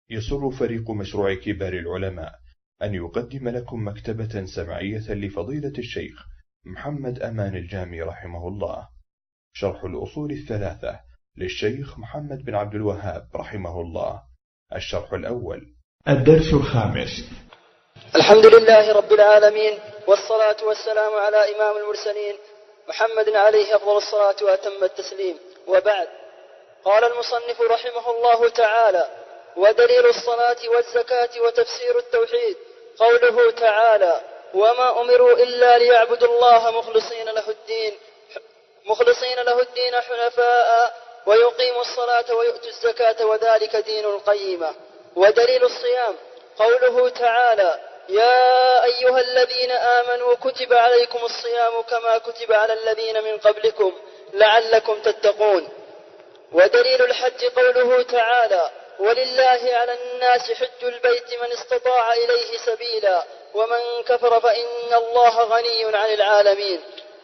يسر فريق مشروع كبار العلماء أن يقدم لكم مكتبة سمعية لفضيلة الشيخ محمد أمان الجامي رحمه الله، شرح الأصول الثلاثة للشيخ محمد بن عبد الوهاب رحمه الله. الشرح الأول. الدرس الخامس. الحمد لله رب العالمين، والصلاة والسلام على إمام المرسلين محمد عليه أفضل الصلاة وأتم التسليم، وبعد. قال المصنف رحمه الله تعالى: ودليل الصلاة والزكاة وتفسير التوحيد قوله تعالى: وما أمروا إلا ليعبدوا الله مخلصين له الدين حنفاء ويقيموا الصلاة ويؤتوا الزكاة وذلك دين القيمة. ودليل الصيام قوله تعالى: يا أيها الذين آمنوا كتب عليكم الصيام كما كتب على الذين من قبلكم لعلكم تتقون. ودليل الحج قوله تعالى: ولله على الناس حج البيت من استطاع إليه سبيلا ومن كفر فإن الله غني عن العالمين.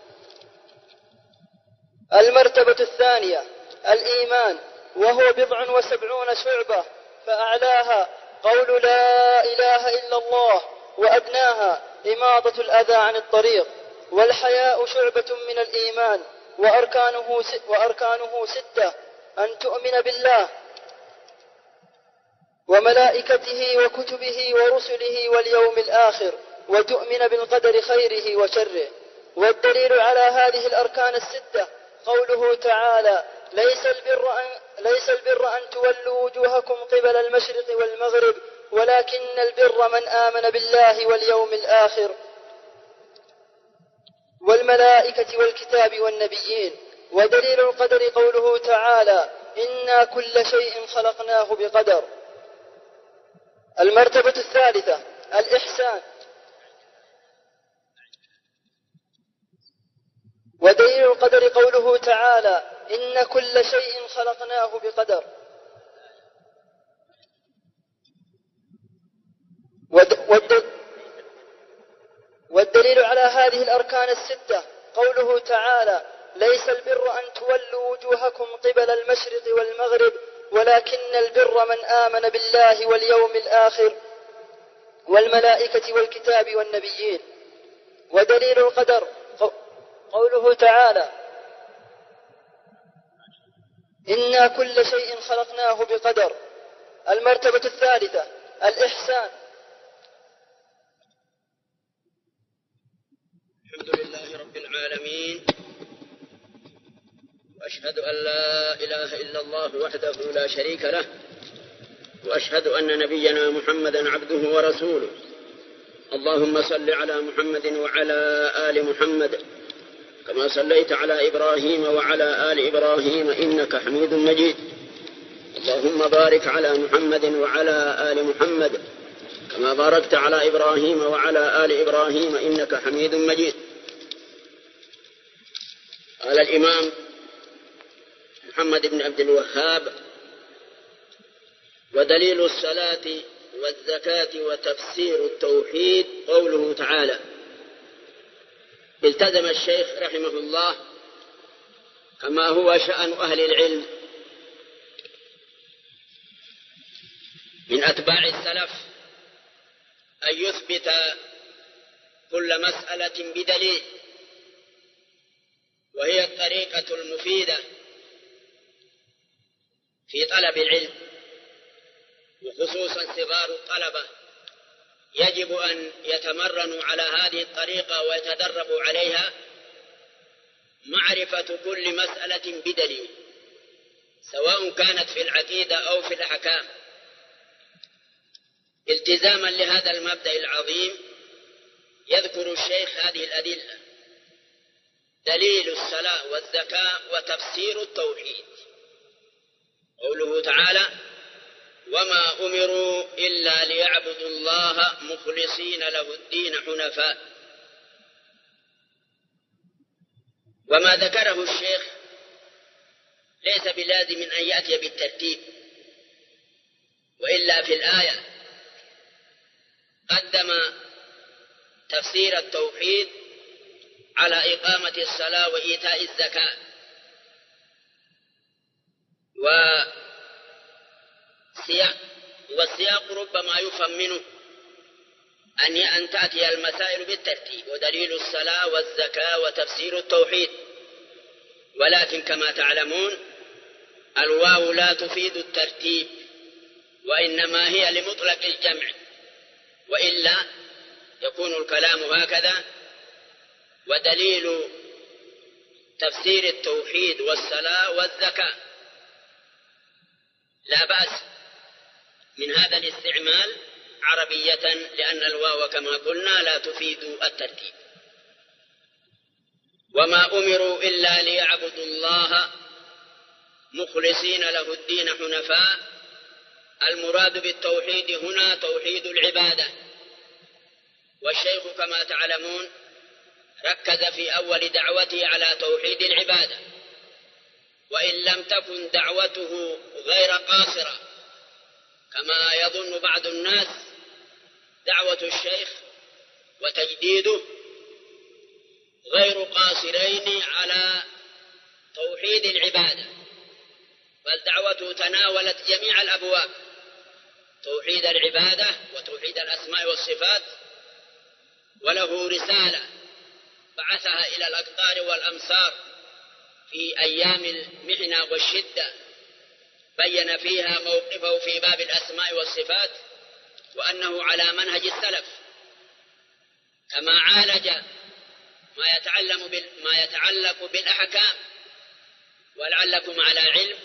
المرتبة الثانية الإيمان، وهو 77 شعبة، فأعلاها قول لا إله إلا الله، وأدناها إماطة الأذى عن الطريق. والحياء شعبة من الإيمان، وأركانه 6: أن تؤمن بالله وملائكته وكتبه ورسله واليوم الآخر، وتؤمن بالقدر خيره وشره. والدليل على هذه الأركان 6 قوله تعالى: ليس البر أن تولوا وجوهكم قبل المشرق والمغرب ولكن البر من آمن بالله واليوم الآخر والملائكة والكتاب والنبيين. ودليل القدر قوله تعالى: إنا كل شيء خلقناه بقدر. المرتبة الثالثة الإحسان. ودليل القدر قوله تعالى: إن كل شيء خلقناه بقدر. والدليل على هذه الأركان 6 قوله تعالى: ليس البر أن تولوا وجوهكم قبل المشرق والمغرب ولكن البر من آمن بالله واليوم الآخر والملائكة والكتاب والنبيين. ودليل القدر قوله تعالى: إنا كل شيء خلقناه بقدر. المرتبة الثالثة الإحسان. الحمد لله رب العالمين، وأشهد أن لا إله إلا الله وحده لا شريك له، وأشهد أن نبينا محمدا عبده ورسوله. اللهم صل على محمد وعلى آل محمد كما صليت على إبراهيم وعلى آل إبراهيم إنك حميد مجيد. اللهم بارك على محمد وعلى آل محمد كما باركت على إبراهيم وعلى آل إبراهيم إنك حميد مجيد. قال الإمام محمد بن عبد الوهاب: ودليل الصلاة والزكاة وتفسير التوحيد قوله تعالى. التزم الشيخ رحمه الله كما هو شأن أهل العلم من أتباع السلف أن يثبت كل مسألة بدليل، وهي الطريقة المفيدة في طلب العلم، وخصوصا صغار الطلبة يجب أن يتمرنوا على هذه الطريقة ويتدربوا عليها، معرفة كل مسألة بدليل، سواء كانت في العقيدة أو في الأحكام. التزاما لهذا المبدأ العظيم يذكر الشيخ هذه الأدلة: دليل الصلاة والزكاة وتفسير التوحيد. قوله تعالى: وما أمروا إلا ليعبدوا الله مخلصين له الدين حنفاء. وما ذكره الشيخ ليس بلازم أن يأتي بالترتيب، وإلا في الآية قدم تفسير التوحيد على إقامة الصلاة وإيتاء الزكاة، والسياق ربما يفهم منه أن تأتي المسائل بالترتيب، ودليل الصلاة والزكاة وتفسير التوحيد، ولكن كما تعلمون الواو لا تفيد الترتيب، وإنما هي لمطلق الجمع، وإلا يكون الكلام هكذا: ودليل تفسير التوحيد والصلاة والزكاة. لا بأس من هذا الاستعمال عربية، لأن الواو كما قلنا لا تفيد الترتيب. وما أمروا إلا ليعبدوا الله مخلصين له الدين حنفاء. المراد بالتوحيد هنا توحيد العبادة، والشيخ كما تعلمون ركز في أول دعوته على توحيد العبادة، وإن لم تكن دعوته غير قاصرة كما يظن بعض الناس، دعوة الشيخ وتجديده غير قاصرين على توحيد العبادة، بل دعوته تناولت جميع الأبواب: توحيد العبادة وتوحيد الأسماء والصفات. وله رسالة بعثها إلى الأقطار والأمصار في أيام المحنة والشدة، بين فيها موقفه في باب الأسماء والصفات، وأنه على منهج السلف، كما عالج ما يتعلق بالأحكام. ولعلكم على علم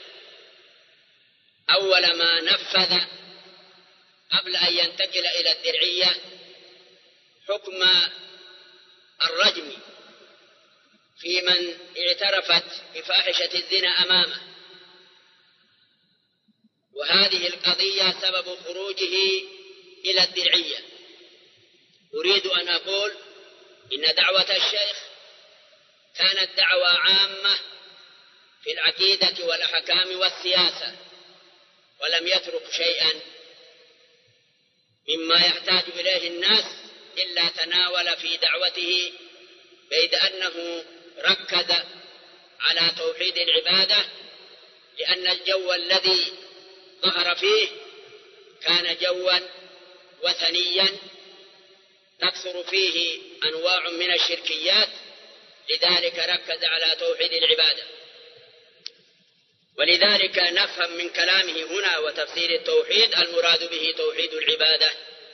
أول ما نفذ قبل أن ينتقل إلى الدرعية حكم الرجم في من اعترفت بفاحشة الزنا أمامه، وهذه القضية سبب خروجه إلى الدرعية. أريد أن أقول إن دعوة الشيخ كانت دعوة عامة في العقيدة والأحكام والسياسة، ولم يترك شيئا مما يحتاج إليه الناس إلا تناول في دعوته، بيد أنه ركز على توحيد العبادة، لأن الجو الذي ظهر فيه كان جوا وثنيا تكثر فيه أنواع من الشركيات، لذلك ركز على توحيد العبادة. ولذلك نفهم من كلامه هنا وتفسير التوحيد المراد به توحيد العبادة.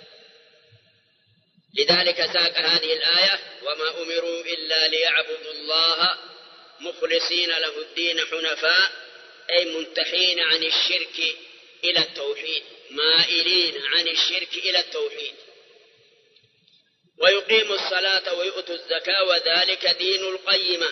لذلك ساق هذه الآية: وما أمروا إلا ليعبدوا الله مخلصين له الدين حنفاء، أي منتحين عن الشرك إلى التوحيد، مائلين عن الشرك إلى التوحيد، ويقيموا الصلاة ويؤتوا الزكاة وذلك دين القيمة.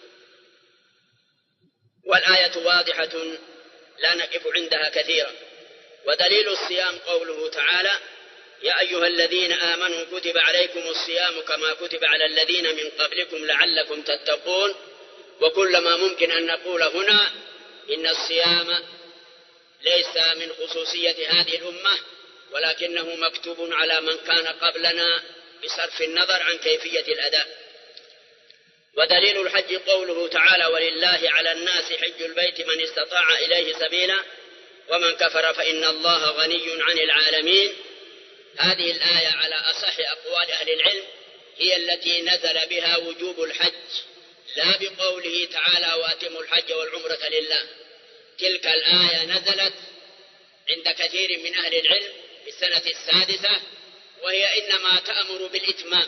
والآية واضحة لا نقف عندها كثيرا. ودليل الصيام قوله تعالى: يا أيها الذين آمنوا كتب عليكم الصيام كما كتب على الذين من قبلكم لعلكم تتقون. وكل ما ممكن أن نقول هنا إن الصيام ليس من خصوصية هذه الأمة، ولكنه مكتوب على من كان قبلنا بصرف النظر عن كيفية الأداء. ودليل الحج قوله تعالى: ولله على الناس حج البيت من استطاع إليه سبيلا ومن كفر فإن الله غني عن العالمين. هذه الآية على أصح أقوال أهل العلم هي التي نزل بها وجوب الحج، لا بقوله تعالى: وأتموا الحج والعمرة لله. تلك الآية نزلت عند كثير من أهل العلم في السنة السادسة، وهي إنما تأمر بالإتمام.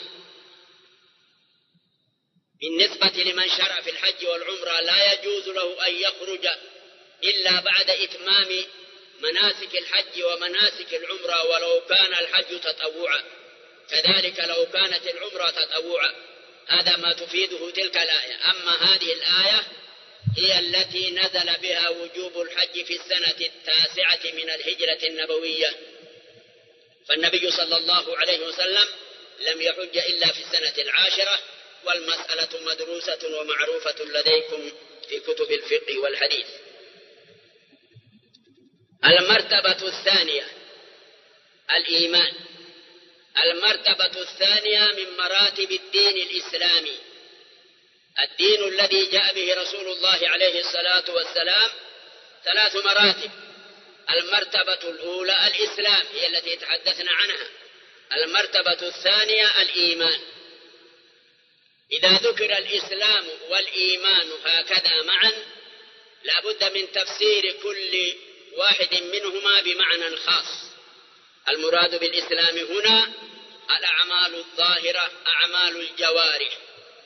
بالنسبة لمن شرع في الحج والعمرة لا يجوز له أن يخرج إلا بعد إتمام مناسك الحج ومناسك العمرة، ولو كان الحج تطوعا، كذلك لو كانت العمرة تطوعا. هذا ما تفيده تلك الآية. أما هذه الآية هي التي نزل بها وجوب الحج في السنة التاسعة من الهجرة النبوية، فالنبي صلى الله عليه وسلم لم يحج إلا في السنة العاشرة، والمسألة مدروسة ومعروفة لديكم في كتب الفقه والحديث. المرتبة الثانية الإيمان. المرتبة الثانية من مراتب الدين الإسلامي. الدين الذي جاء به رسول الله عليه الصلاة والسلام 3 مراتب: المرتبة الأولى الإسلام هي التي تحدثنا عنها، المرتبة الثانية الإيمان. إذا ذكر الإسلام والإيمان هكذا معا لا بد من تفسير كل واحد منهما بمعنى خاص. المراد بالإسلام هنا الأعمال الظاهرة، أعمال الجوارح.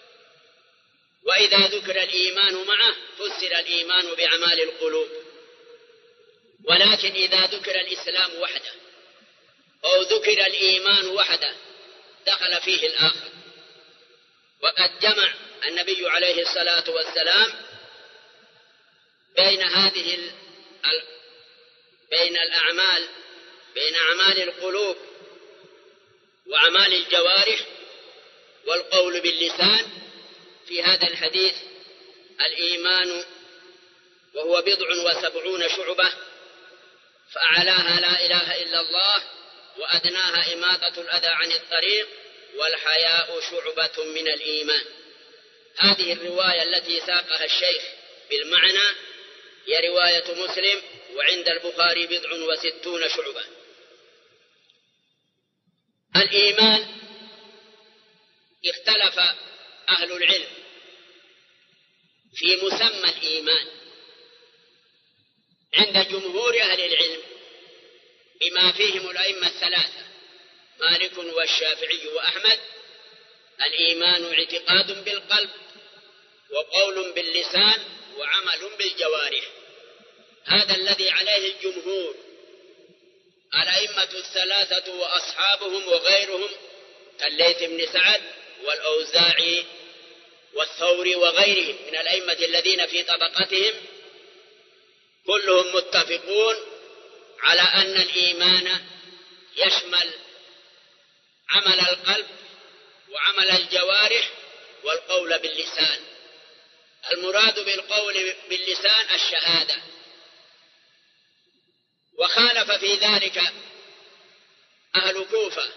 وإذا ذكر الإيمان معه فسر الإيمان بأعمال القلوب. ولكن إذا ذكر الإسلام وحده أو ذكر الإيمان وحده دخل فيه الآخر. وقد جمع النبي عليه الصلاة والسلام بين الأعمال، بين أعمال القلوب وأعمال الجوارح والقول باللسان في هذا الحديث. الإيمان وهو 70 شعبة، فأعلاها لا إله إلا الله، وأدناها إماطة الأذى عن الطريق، والحياء شعبة من الإيمان. هذه الرواية التي ساقها الشيخ بالمعنى هي رواية مسلم، وعند البخاري 60 شعبة. الإيمان اختلف أهل العلم في مسمى الإيمان. عند جمهور أهل العلم بما فيهم الأئمة الثلاثة مالك والشافعي وأحمد، الإيمان اعتقاد بالقلب وقول باللسان وعمل بالجوارح. هذا الذي عليه الجمهور، الأئمة الثلاثة وأصحابهم وغيرهم كالليث بن سعد والأوزاعي والثوري وغيرهم من الأئمة الذين في طبقتهم، كلهم متفقون على أن الإيمان يشمل عمل القلب وعمل الجوارح والقول باللسان. المراد بالقول باللسان الشهادة. وخالف في ذلك أهل كوفة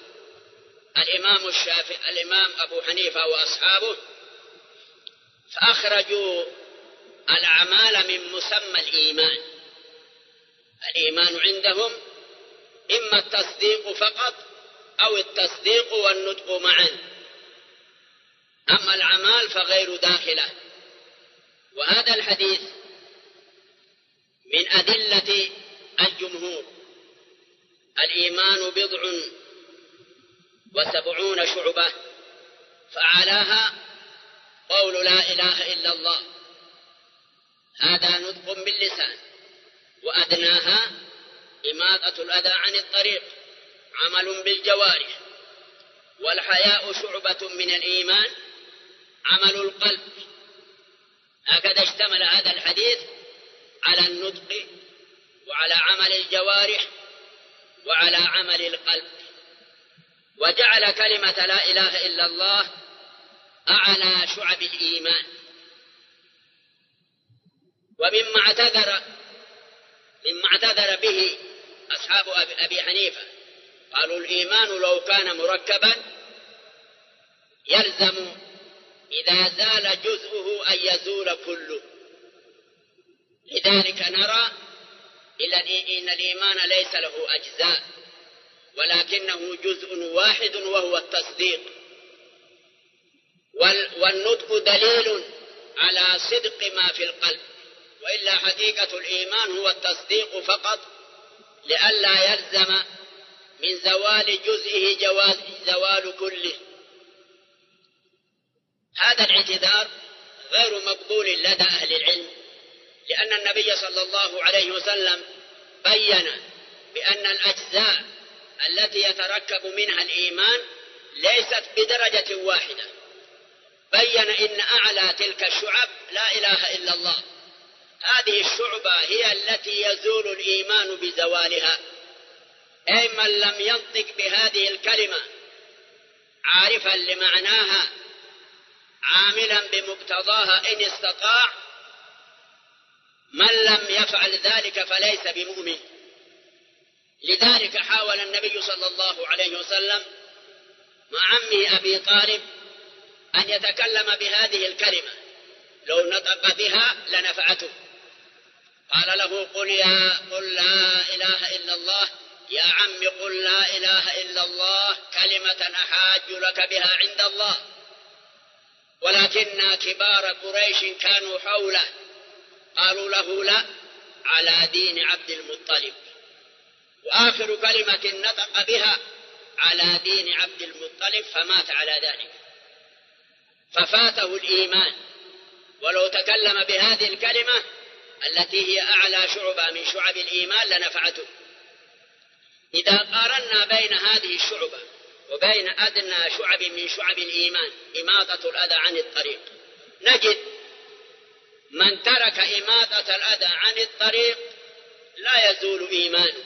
الإمام أبو حنيفة وأصحابه، فأخرجوا الأعمال من مسمى الإيمان. الإيمان عندهم إما التصديق فقط أو التصديق والنطق معا، أما الأعمال فغير داخلة. وهذا الحديث من أدلة الجمهور. الإيمان 70 شعبة، فأعلاها قول لا إله إلا الله، هذا نطق باللسان، وأدناها إماطة الأذى عن الطريق، عمل بالجوارح. والحياء شعبة من الإيمان، عمل القلب. هكذا اشتمل هذا الحديث على النطق وعلى عمل الجوارح وعلى عمل القلب، وجعل كلمة لا إله إلا الله أعلى شعب الإيمان. ومما اعتذر به أصحاب أبي حنيفة قالوا الإيمان لو كان مركبا يلزم إذا زال جزءه أن يزول كله. لذلك نرى إن الإيمان ليس له أجزاء، ولكنه جزء واحد وهو التصديق. والنطق دليل على صدق ما في القلب، وإلا حقيقة الإيمان هو التصديق فقط، لئلا يلزم من زوال جزئه زوال كله. هذا الاعتذار غير مقبول لدى أهل العلم، لأن النبي صلى الله عليه وسلم بين بأن الأجزاء التي يتركب منها الإيمان ليست بدرجة واحدة. بين إن أعلى تلك الشعب لا إله إلا الله. هذه الشعبة هي التي يزول الإيمان بزوالها. أي من لم ينطق بهذه الكلمة عارفا لمعناها عاملا بمقتضاها إن استطاع، من لم يفعل ذلك فليس بمؤمن. لذلك حاول النبي صلى الله عليه وسلم مع عمه أبي طالب أن يتكلم بهذه الكلمة، لو نطق بها لنفعته. قال له قل لا إله إلا الله. يا عم قل لا إله إلا الله كلمة أحاج لك بها عند الله. ولكن كبار قريش كانوا حوله قالوا له لا، على دين عبد المطلب. وآخر كلمة نطق بها على دين عبد المطلب، فمات على ذلك، ففاته الإيمان. ولو تكلم بهذه الكلمة التي هي أعلى شعبة من شعب الإيمان لنفعته. إذا قارنا بين هذه الشعبة وبين أدنى شعب من شعب الإيمان إماطة الأذى عن الطريق، نجد من ترك إماطة الأذى عن الطريق لا يزول إيمانه،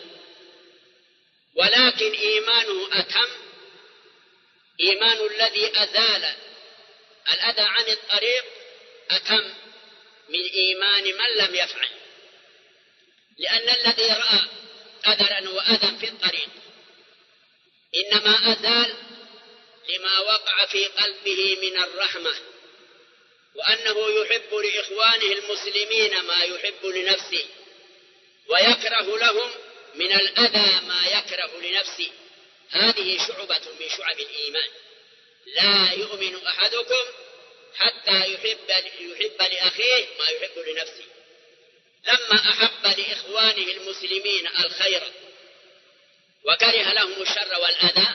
ولكن إيمانه أتم، إيمان الذي أزال الأذى عن الطريق أتم من إيمان من لم يفعل. لأن الذي رأى أذرا وأذى في الطريق إنما أزال لما وقع في قلبه من الرحمة، وأنه يحب لإخوانه المسلمين ما يحب لنفسه، ويكره لهم من الأذى ما يكره لنفسه. هذه شعبة من شعب الإيمان. لا يؤمن أحدكم حتى يحب لأخيه ما يحب لنفسه. لما أحب لإخوانه المسلمين الخير وكره لهم الشر والأذى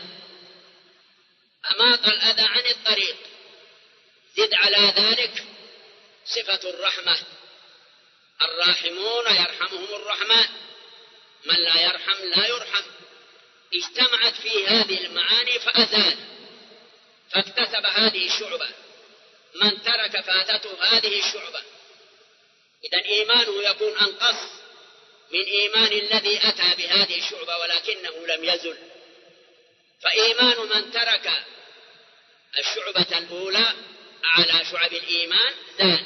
أماط الأذى عن الطريق. زد على ذلك صفة الرحمة، الراحمون يرحمهم الرحمن، من لا يرحم لا يرحم. اجتمعت في هذه المعاني فأزال، فاكتسب هذه الشعبة. من ترك فاتته هذه الشعبة. إذن إيمانه يكون أنقص من إيمان الذي أتى بهذه الشعبة ولكنه لم يزل. فإيمان من ترك الشعبة الأولى على شعب الإيمان زاد.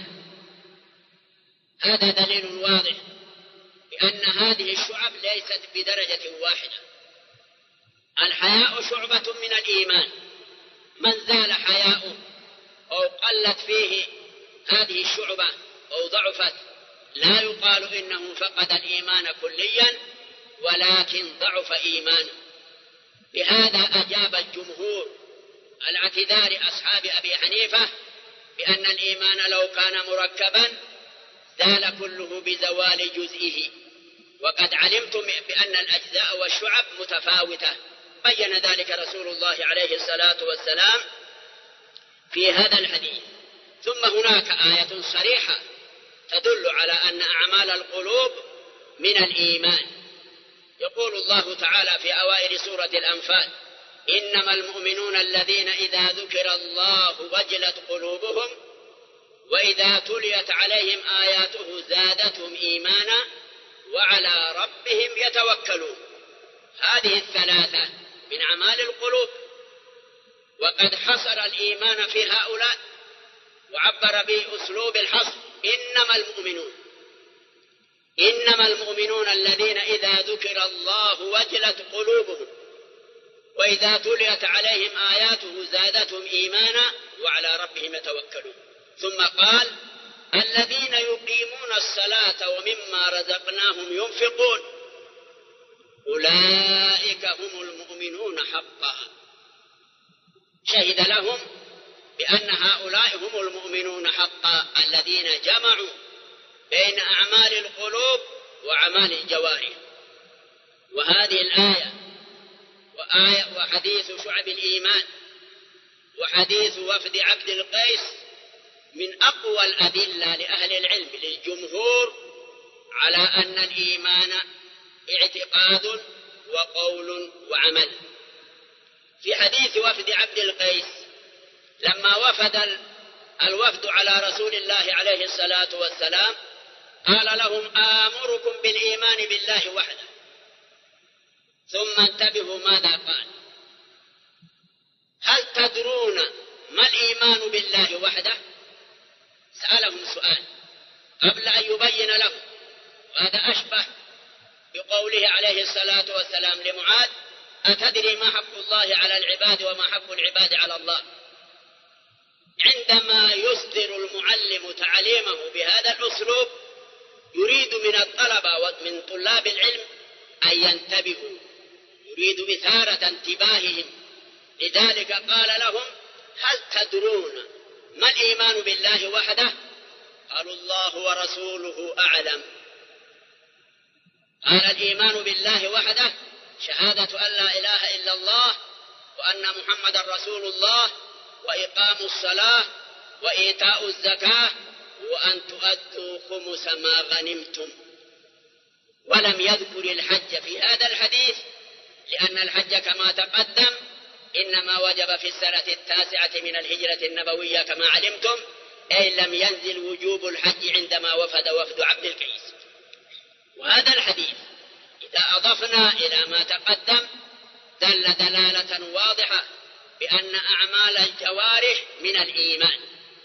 هذا دليل واضح بأن هذه الشعب ليست بدرجة واحدة. الحياء شعبة من الإيمان، من زال حياؤه أو قلت فيه هذه الشعبة أو ضعفت لا يقال إنه فقد الإيمان كليا، ولكن ضعف إيمانه. بهذا أجاب الجمهور على اعتذار أصحاب أبي حنيفة بأن الإيمان لو كان مركبا زال كله بزوال جزئه. وقد علمتم بأن الأجزاء والشعب متفاوتة، بين ذلك رسول الله عليه الصلاة والسلام في هذا الحديث. ثم هناك آية صريحة تدل على أن أعمال القلوب من الإيمان. يقول الله تعالى في أوائل سورة الأنفال: إنما المؤمنون الذين إذا ذكر الله وجلت قلوبهم وإذا تليت عليهم آياته زادتهم إيمانا وعلى ربهم يتوكلون. هذه الثلاثة من أعمال القلوب، وقد حصر الإيمان في هؤلاء وعبر بأسلوب الحصر: إنما المؤمنون الذين إذا ذكر الله وجلت قلوبهم وإذا تليت عليهم آياته زادتهم إيمانا وعلى ربهم يتوكلون. ثم قال: الذين يقيمون الصلاة ومما رزقناهم ينفقون أولئك هم المؤمنون حقا. شهد لهم بأن هؤلاء هم المؤمنون حقا الذين جمعوا بين أعمال القلوب وأعمال الجوارح. وهذه الآية وحديث شعب الإيمان وحديث وفد عبد القيس من أقوى الأدلة لأهل العلم للجمهور على أن الإيمان اعتقاد وقول وعمل. في حديث وفد عبد القيس لما وفد الوفد على رسول الله عليه الصلاة والسلام قال لهم: آمركم بالإيمان بالله وحده. ثم انتبهوا ماذا قال: هل تدرون ما الإيمان بالله وحده؟ سألهم سؤال قبل أن يبين لهم. وهذا أشبه بقوله عليه الصلاة والسلام لمعاذ: أتدري ما حق الله على العباد وما حق العباد على الله؟ عندما يصدر المعلم تعليمه بهذا الأسلوب يريد من الطلبة ومن طلاب العلم أن ينتبهوا، يريد إثارة انتباههم. لذلك قال لهم: هل تدرون ما الإيمان بالله وحده؟ قالوا: الله ورسوله أعلم. قال: الإيمان بالله وحده شهادة أن لا إله إلا الله وأن محمد رسول الله، وإقام الصلاة، وإيتاء الزكاة، وأن تؤدوا خمس ما غنمتم. ولم يذكر الحج في هذا الحديث، لأن الحج كما تقدم إنما وجب في السنة 9 من الهجرة النبوية كما علمتم، أي لم ينزل وجوب الحج عندما وفد وفد عبد القيس. وهذا الحديث إذا أضفنا إلى ما تقدم دل دلالة واضحة بأن أعمال الجوارح من الإيمان.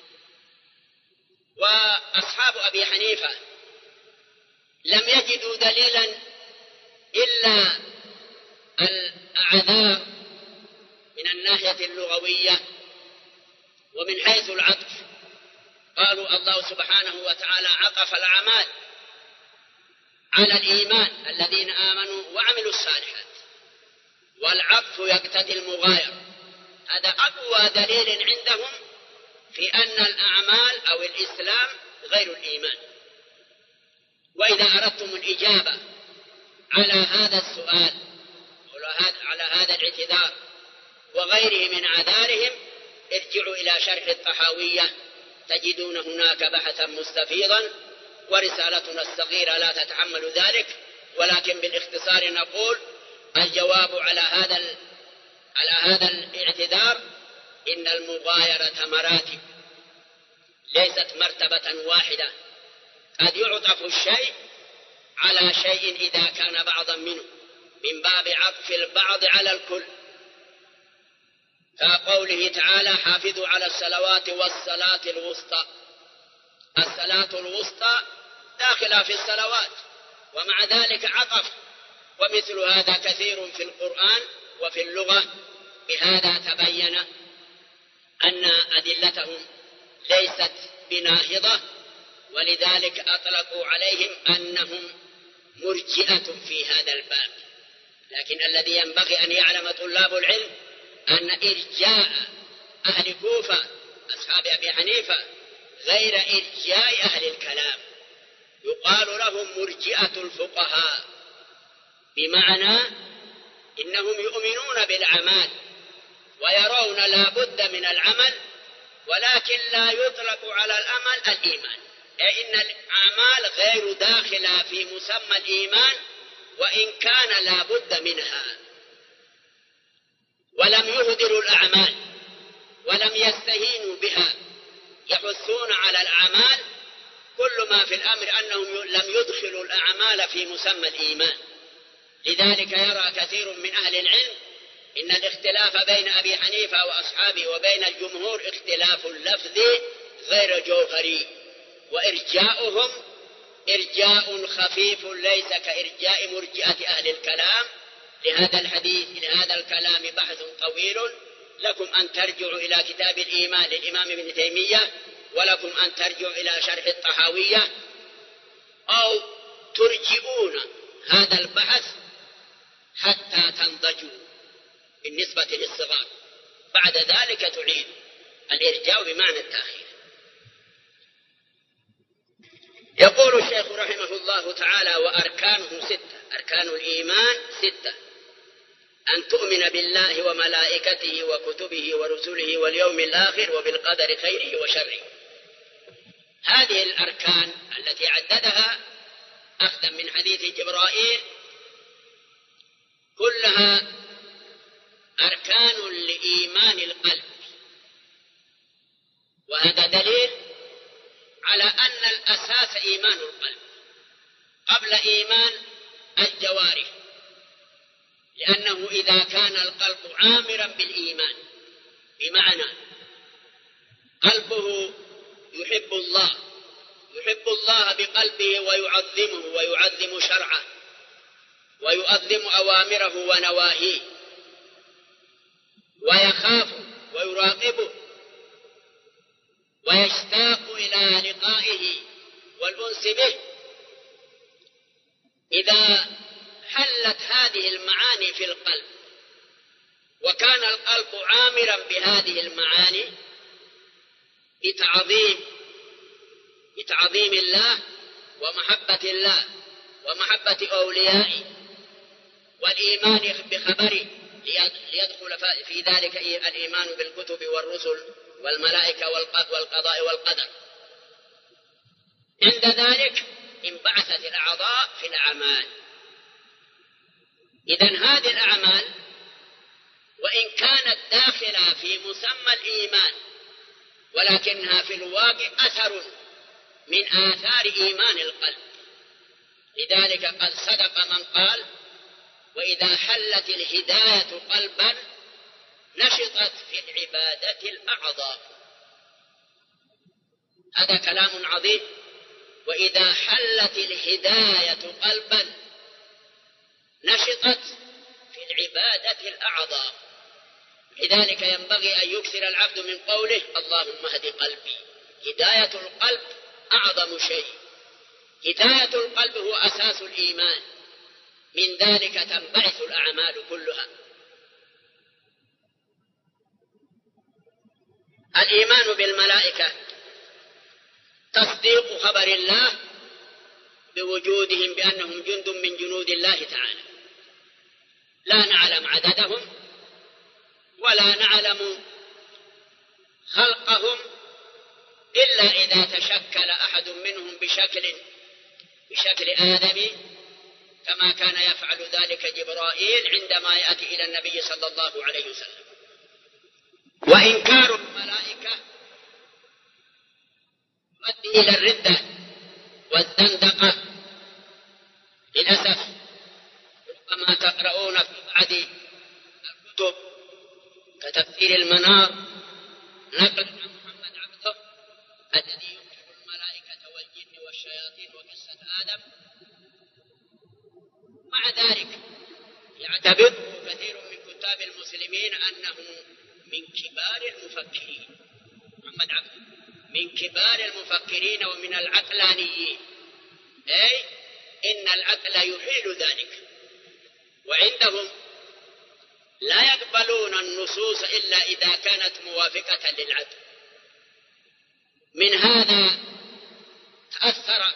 وأصحاب أبي حنيفة لم يجدوا دليلا إلا الأعذار من الناحية اللغوية ومن حيث العطف. قالوا: الله سبحانه وتعالى عطف الأعمال على الإيمان، الذين آمنوا وعملوا الصالحات، والعطف يقتضي المغايرة. هذا أقوى دليل عندهم في أن الأعمال أو الإسلام غير الإيمان. وإذا أردتم الإجابة على هذا السؤال على هذا الاعتذار وغيره من أعذارهم، ارجعوا إلى شرح الطحاوية، تجدون هناك بحثا مستفيضا، ورسالتنا الصغيرة لا تتحمل ذلك، ولكن بالاختصار نقول: الجواب على هذا الاعتذار إن المغايرة مراتب، ليست مرتبة واحدة. قد يعطف الشيء على شيء إذا كان بعضا منه من باب عطف البعض على الكل، كقوله تعالى: حافظوا على الصلوات والصلاة الوسطى. الصلاة الوسطى داخلة في الصلوات، ومع ذلك عطف. ومثل هذا كثير في القرآن وفي اللغة. بهذا تبين أن أدلتهم ليست بناهضة، ولذلك أطلقوا عليهم أنهم مرجئة في هذا الباب. لكن الذي ينبغي أن يعلم طلاب العلم أن إرجاء أهل كوفة أصحاب أبي حنيفة غير إرجاء أهل الكلام. يقال لهم مرجئة الفقهاء، بمعنى إنهم يؤمنون بالأعمال ويرون لا بد من العمل، ولكن لا يطلق على العمل الإيمان، أي إن الأعمال غير داخلة في مسمى الإيمان وإن كان لا بد منها. ولم يهدروا الأعمال ولم يستهينوا بها، يحثون على الأعمال. كل ما في الأمر أنهم لم يدخلوا الأعمال في مسمى الإيمان. لذلك يرى كثير من أهل العلم إن الاختلاف بين أبي حنيفة وأصحابه وبين الجمهور اختلاف لفظي غير جوهري، وإرجاؤهم إرجاء خفيف ليس كإرجاء مرجئة أهل الكلام. لهذا الحديث لهذا الكلام بحث طويل، لكم أن ترجعوا إلى كتاب الإيمان للإمام ابن تيمية، ولكم أن ترجعوا إلى شرح الطحاوية، أو ترجئون هذا البحث حتى تنضجوا بالنسبة للصغار، بعد ذلك تعيد. الإرجاء بمعنى التأخير. يقول الشيخ رحمه الله تعالى: وأركانه 6. أركان الإيمان 6: أن تؤمن بالله وملائكته وكتبه ورسله واليوم الآخر وبالقدر خيره وشره. هذه الأركان التي عددها أخذا من حديث جبرائيل كلها أركان لإيمان القلب، وهذا دليل على أن الأساس إيمان القلب قبل إيمان الجوارح، لأنه إذا كان القلب عامرا بالإيمان بمعنى قلبه يحب الله بقلبه ويعظمه ويعظم شرعه ويؤذم أوامره ونواهيه ويخافه ويراقبه ويشتاق إلى لقائه والأنس به، إذا حلت هذه المعاني في القلب وكان القلب عامرا بهذه المعاني بتعظيم الله ومحبة أوليائه والإيمان بخبره، ليدخل في ذلك الإيمان بالكتب والرسل والملائكة والقضاء والقدر. عند ذلك انبعثت الأعضاء في الأعمال. إذن هذه الأعمال وإن كانت داخلة في مسمى الإيمان ولكنها في الواقع أثر من آثار إيمان القلب. لذلك قد صدق من قال: وإذا حلت الهداية قلبا نشطت في العبادة الأعضاء. هذا كلام عظيم. وإذا حلت الهداية قلبا نشطت في العبادة الأعضاء. لذلك ينبغي أن يكثر العبد من قوله: اللهم اهد قلبي. هداية القلب أعظم شيء. هداية القلب هو أساس الإيمان، من ذلك تنبعث الأعمال كلها. الإيمان بالملائكة تصديق خبر الله بوجودهم بأنهم جند من جنود الله تعالى، لا نعلم عددهم ولا نعلم خلقهم إلا إذا تشكل أحد منهم بشكل آدمي، كما كان يفعل ذلك جبرائيل عندما يأتي إلى النبي صلى الله عليه وسلم. وإنكار الملائكة يؤدي إلى الردة والزندقة للأسف. ربما تقرؤون في بعض الكتب كتفسير المنار نقل عن محمد عبده الذي ينكر الملائكة والجن والشياطين وقصة آدم، مع ذلك يعتبر كثير من كتاب المسلمين أنه من كبار المفكرين. محمد عبده من كبار المفكرين ومن العقلانيين، أي إن العقل يحيل ذلك. وعندهم لا يقبلون النصوص إلا إذا كانت موافقة للعقل. من هذا تأثر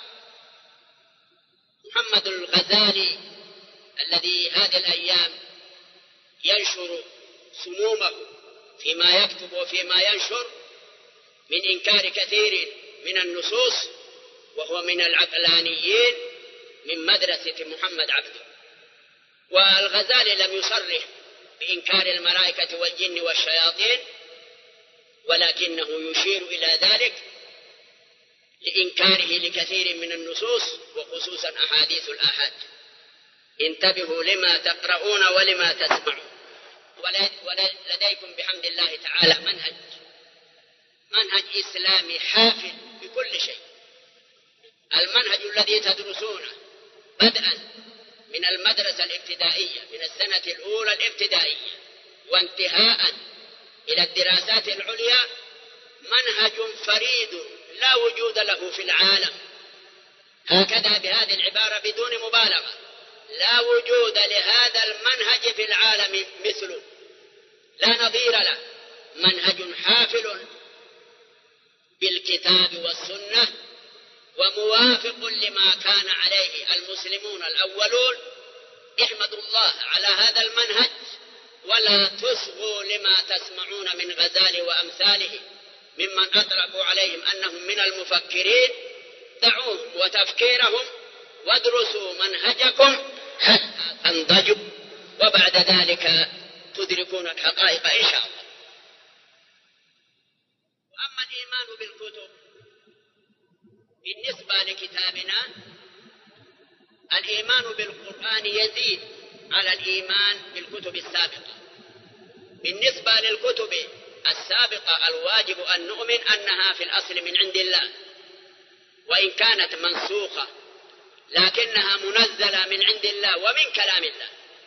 محمد الغزالي الذي هذه الأيام ينشر سمومه فيما يكتب وفيما ينشر من إنكار كثير من النصوص، وهو من العقلانيين من مدرسة محمد عبده. والغزالي لم يصرح بإنكار الملائكة والجن والشياطين، ولكنه يشير إلى ذلك لإنكاره لكثير من النصوص وخصوصا أحاديث الآحاد. انتبهوا لما تقرؤون ولما تسمعون. ولديكم بحمد الله تعالى منهج إسلامي حافل بكل شيء. المنهج الذي تدرسونه بدءا من المدرسة الابتدائية من السنة الأولى الابتدائية وانتهاء إلى الدراسات العليا منهج فريد لا وجود له في العالم. هكذا بهذه العبارة بدون مبالغة، لا وجود لهذا المنهج في العالم مثله، لا نظير له. منهج حافل بالكتاب والسنة وموافق لما كان عليه المسلمون الأولون. احمدوا الله على هذا المنهج ولا تصغوا لما تسمعون من غزالي وأمثاله ممن أطلقوا عليهم أنهم من المفكرين. دعوهم وتفكيرهم وادرسوا منهجكم حتى تنضجوا، وبعد ذلك تدركون الحقائق إن شاء الله. وأما الإيمان بالكتب بالنسبة لكتابنا، الإيمان بالقرآن يزيد على الإيمان بالكتب السابقة. بالنسبة للكتب السابقة الواجب أن نؤمن أنها في الأصل من عند الله، وإن كانت منسوخة لكنها منزلة من عند الله ومن كلام الله،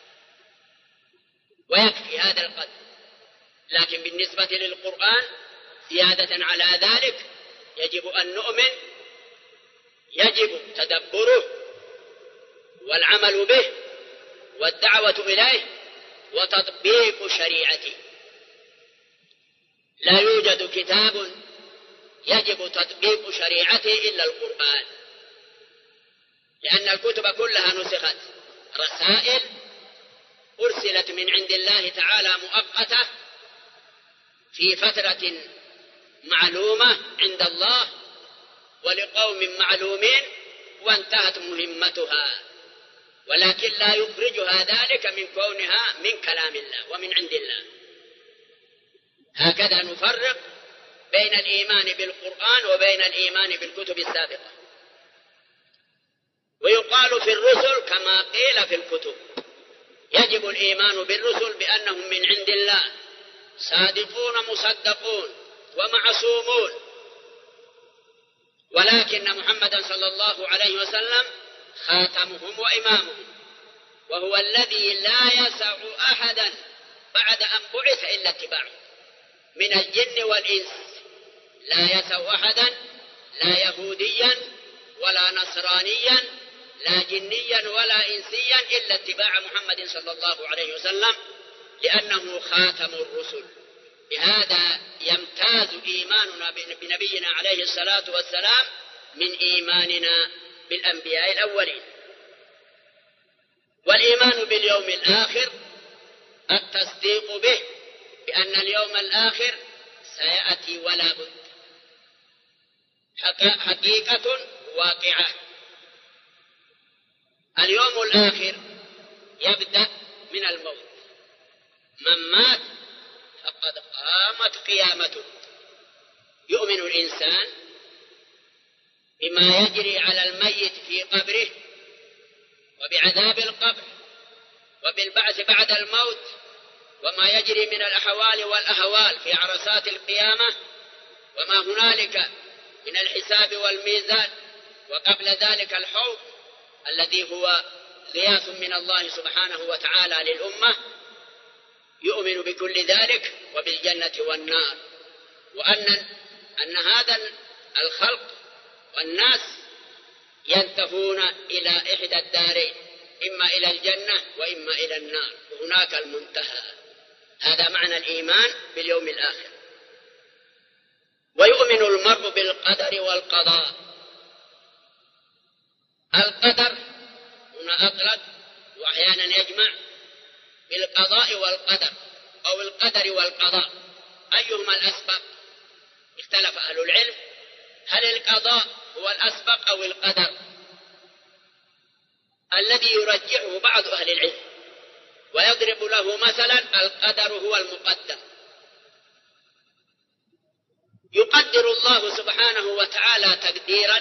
ويكفي هذا القدر. لكن بالنسبة للقرآن زيادة على ذلك يجب أن نؤمن، يجب تدبره والعمل به والدعوة إليه وتطبيق شريعته. لا يوجد كتاب يجب تطبيق شريعته إلا القرآن، لأن الكتب كلها نسخت، رسائل أرسلت من عند الله تعالى مؤقتة في فترة معلومة عند الله ولقوم معلومين وانتهت مهمتها، ولكن لا يخرجها ذلك من كونها من كلام الله ومن عند الله. هكذا نفرق بين الإيمان بالقرآن وبين الإيمان بالكتب السابقة. ويقال في الرسل كما قيل في الكتب، يجب الإيمان بالرسل بأنهم من عند الله صادقون مصدقون ومعصومون، ولكن محمدا صلى الله عليه وسلم خاتمهم وإمامهم، وهو الذي لا يسع أحدا بعد أن بعث إلا اتباعه من الجن والإنس. لا يسع أحدا، لا يهوديا ولا نصرانيا، لا جنيا ولا إنسيا، إلا اتباع محمد صلى الله عليه وسلم، لأنه خاتم الرسل. بهذا يمتاز إيماننا بنبينا عليه الصلاة والسلام من إيماننا بالأنبياء الأولين. والإيمان باليوم الآخر التصديق به، بأن اليوم الآخر سيأتي ولا بد، حقيقة واقعة. اليوم الآخر يبدأ من الموت، من مات فقد قامت قيامته. يؤمن الإنسان بما يجري على الميت في قبره، وبعذاب القبر، وبالبعث بعد الموت، وما يجري من الأحوال والأهوال في عرصات القيامة، وما هنالك من الحساب والميزان، وقبل ذلك الحوض الذي هو غياث من الله سبحانه وتعالى للأمة. يؤمن بكل ذلك وبالجنة والنار، وأن هذا الخلق والناس ينتهون إلى إحدى الدارين، إما إلى الجنة وإما إلى النار، وهناك المنتهى. هذا معنى الإيمان باليوم الآخر. ويؤمن المرء بالقدر والقضاء. القدر هنا أطلق وأحيانا يجمع بالقضاء والقدر، أو القدر والقضاء، أيهما الأسبق؟ اختلف أهل العلم، هل القضاء هو الأسبق أو القدر؟ الذي يرجحه بعض أهل العلم ويضرب له مثلا القدر هو المقدم. يقدر الله سبحانه وتعالى تقديرا،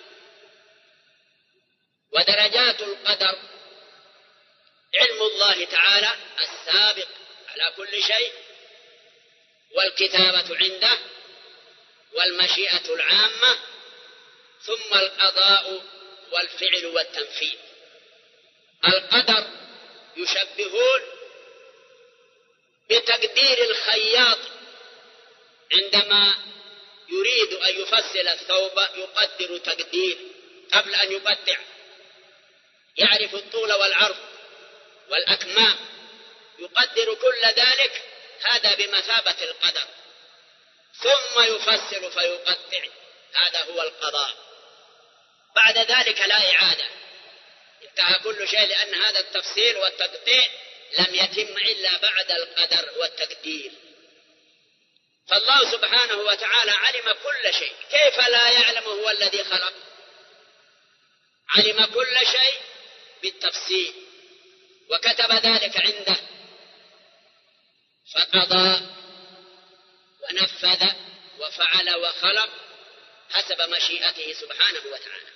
ودرجات القدر علم الله تعالى السابق على كل شيء، والكتابة عنده، والمشيئة العامة، ثم القضاء والفعل والتنفيذ. القدر يشبهون بتقدير الخياط عندما يريد أن يفصل الثوب، يقدر تقدير قبل أن يقطع، يعرف الطول والعرض والأكمام، يقدر كل ذلك، هذا بمثابة القدر، ثم يفصل فيقطع، هذا هو القضاء. بعد ذلك لا إعادة، انتهى كل شيء، لأن هذا التفصيل والتقطيع لم يتم إلا بعد القدر والتقدير. فالله سبحانه وتعالى علم كل شيء، كيف لا يعلم هو الذي خلق؟ علم كل شيء بالتفصيل وكتب ذلك عنده، فقضى ونفذ وفعل وخلق حسب مشيئته سبحانه وتعالى.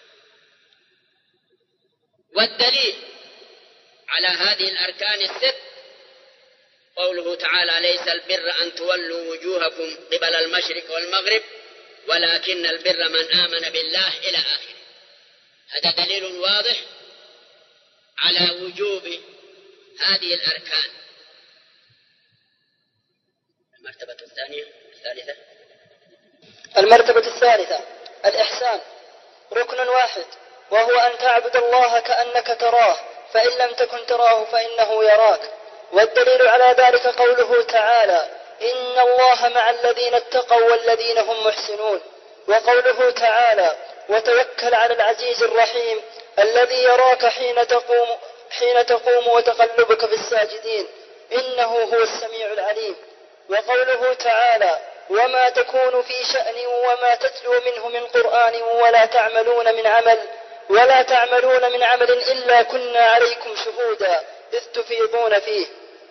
والدليل على هذه الأركان الست قوله تعالى: ليس البر أن تولوا وجوهكم قبل المشرق والمغرب ولكن البر من آمن بالله إلى آخره. هذا دليل واضح على وجوب هذه الأركان. المرتبة الثالثة المرتبة الثالثة الإحسان، ركن واحد وهو أن تعبد الله كأنك تراه فإن لم تكن تراه فإنه يراك. والدليل على ذلك قوله تعالى: إن الله مع الذين اتقوا والذين هم محسنون. وقوله تعالى: وتوكل على العزيز الرحيم الذي يراك حين تقوم وتقلبك في الساجدين إنه هو السميع العليم. وقوله تعالى: وما تكون في شأن وما تتلو منه من قرآن ولا تعملون من عمل إلا كنا عليكم شهودا إذ تفيضون فيه.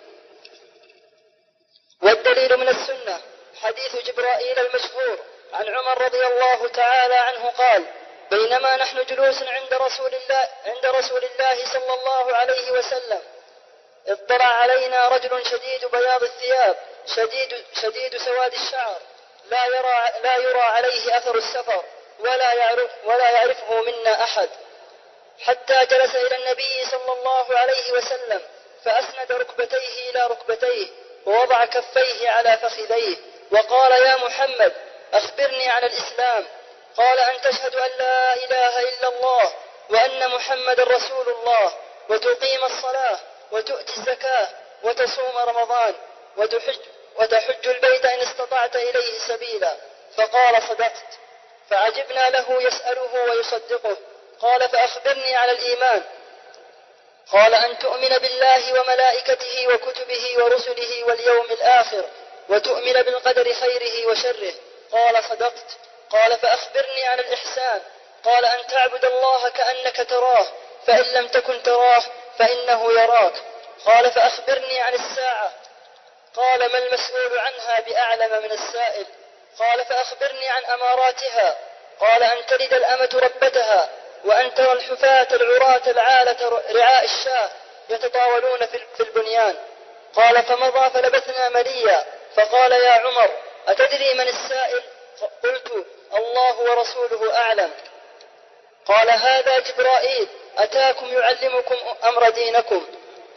والدليل من السنة حديث جبرائيل المشهور عن عمر رضي الله تعالى عنه قال: بينما نحن جلوس عند رسول الله صلى الله عليه وسلم اطلع علينا رجل شديد بياض الثياب شديد سواد الشعر لا يرى عليه أثر السفر ولا يعرفه منا أحد، حتى جلس إلى النبي صلى الله عليه وسلم فأسند ركبتيه إلى ركبتيه ووضع كفيه على فخذيه وقال: يا محمد أخبرني عن الإسلام. قال: أن تشهد أن لا إله إلا الله وأن محمد رسول الله وتقيم الصلاة وتؤتي الزكاة وتصوم رمضان وتحج البيت إن استطعت إليه سبيلا. فقال: صدقت. فعجبنا له يسأله ويصدقه. قال: فأخبرني عن الإيمان. قال: أن تؤمن بالله وملائكته وكتبه ورسله واليوم الآخر وتؤمن بالقدر خيره وشره. قال: صدقت. قال: فأخبرني عن الإحسان. قال: أن تعبد الله كأنك تراه فإن لم تكن تراه فإنه يراك. قال: فأخبرني عن الساعة. قال: ما المسؤول عنها بأعلم من السائل. قال: فأخبرني عن أماراتها. قال: أن تلد الأمة ربتها وأن ترى الحفاة العراة العالة رعاء الشاة يتطاولون في البنيان. قال: فمضى فلبثنا مليا. فقال: يا عمر أتدري من السائل؟ قلت: الله ورسوله أعلم. قال: هذا جبرائيل أتاكم يعلمكم أمر دينكم.